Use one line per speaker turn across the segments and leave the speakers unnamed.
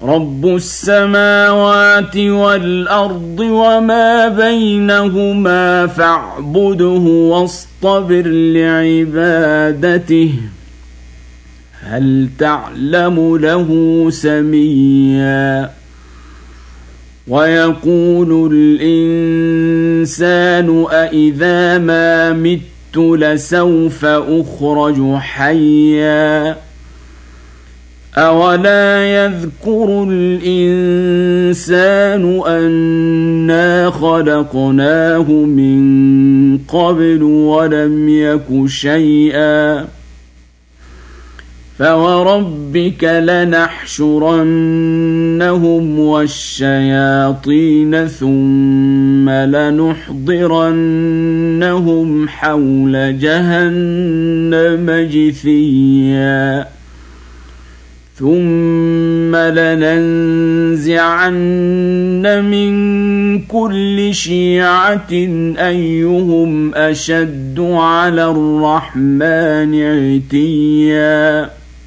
رب السماوات والأرض وما بينهما فاعبده واصطبر لعبادته هل تعلم له سميا ويقول الإنسان أإذا ما مت لسوف أخرج حيا أولا يذكر الإنسان أنا خلقناه من قبل ولم يك شيئا فوربك لنحشرنهم والشياطين ثم لنحضرنهم حول جهنم جثيا ثم لننزعن من كل شيعة أيهم أشد على الرحمن عتيا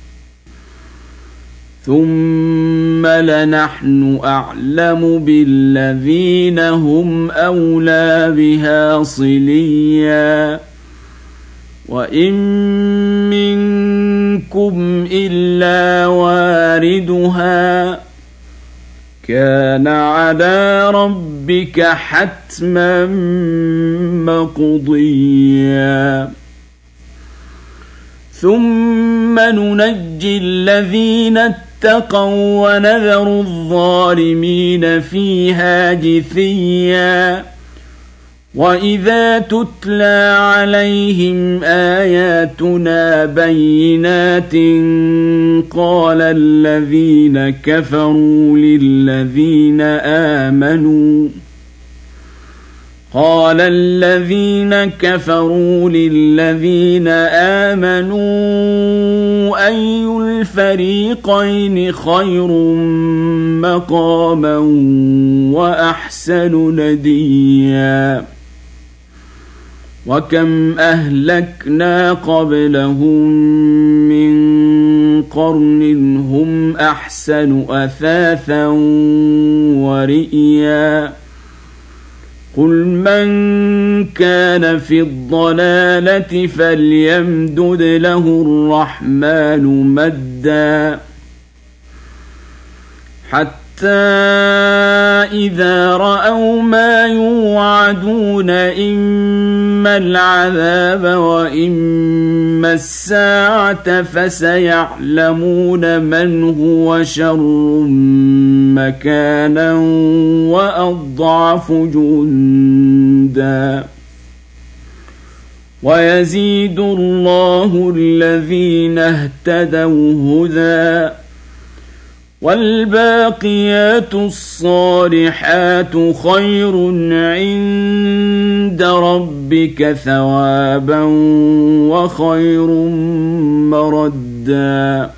ثم لنحن أعلم بالذين هم أولى بها صليا وإن منكم إلا واردها كان على ربك حتما مقضيا ثم ننجي الذين اتقوا ونذر الظالمين فيها جثيا وإذا تتلى عليهم آياتنا بينات قال الذين كفروا للذين آمنوا أي الفريقين خير مقاما وأحسن نديا وكم أهلكنا قبلهم من قرن هم أحسن أثاثا ورئيا قل من كان في الضلالة فليمدد له الرحمن مدا حتى إذا رأوا ما يوعدون إما العذاب وإما الساعة فسيعلمون من هو شر مكانا وأضعف جندا ويزيد الله الذين اهتدوا هدى والباقيات الصالحات خير عند ربك ثوابا وخير مردا